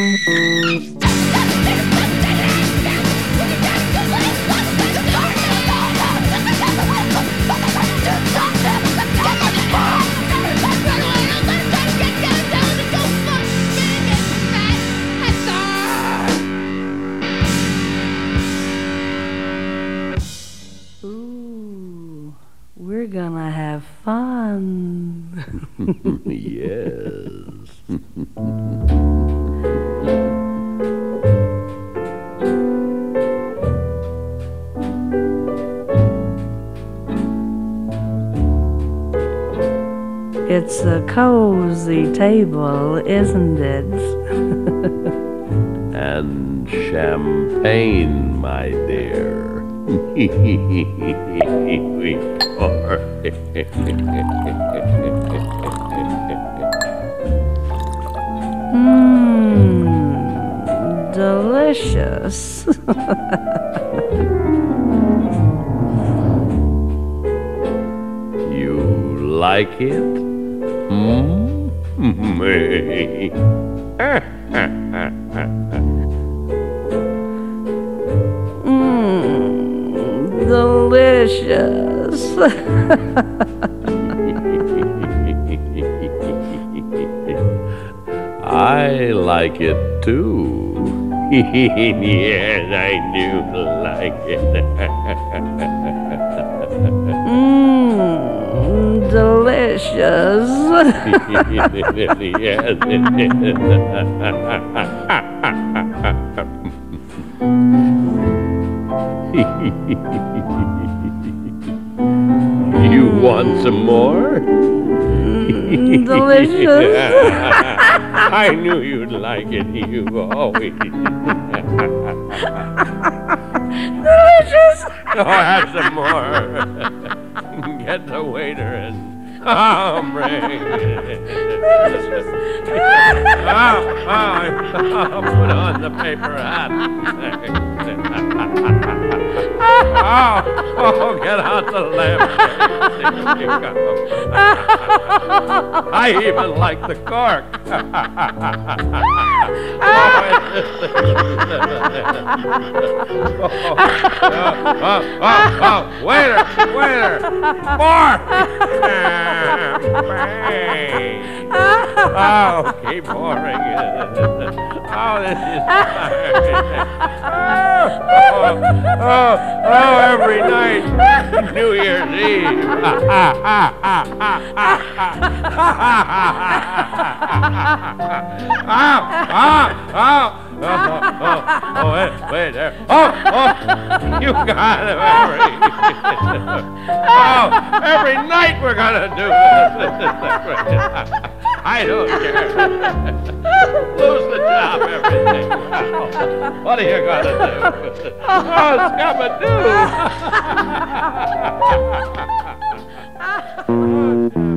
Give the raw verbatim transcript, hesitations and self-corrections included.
Ooh, we're gonna have fun. Yes. It's a cozy table, isn't it? And champagne, my dear. Mmm, delicious. You like it? Hmm? Mmm, delicious. I like it too. Yes, I do like it. Mmm, delicious. Yes, it is. You want some more? Mm, delicious. I knew you'd like it. You always. Delicious. Oh, have some more. Get the waiter and oh, bring it. Oh, oh, oh, put on the paper hat. Oh, oh, get out the lamp. I even like the cork. Oh, oh, oh, oh, waiter, waiter, more. Oh, keep pouring it. Oh, this is oh, oh, oh, every night, New Year's Eve. Oh, oh, oh, oh, oh, oh, wait, wait there. Oh, oh, you got it every. Oh, every night we're gonna do this. I don't care. Lose the job, everything. What are you gonna do? Oh, Scabadoo. Oh,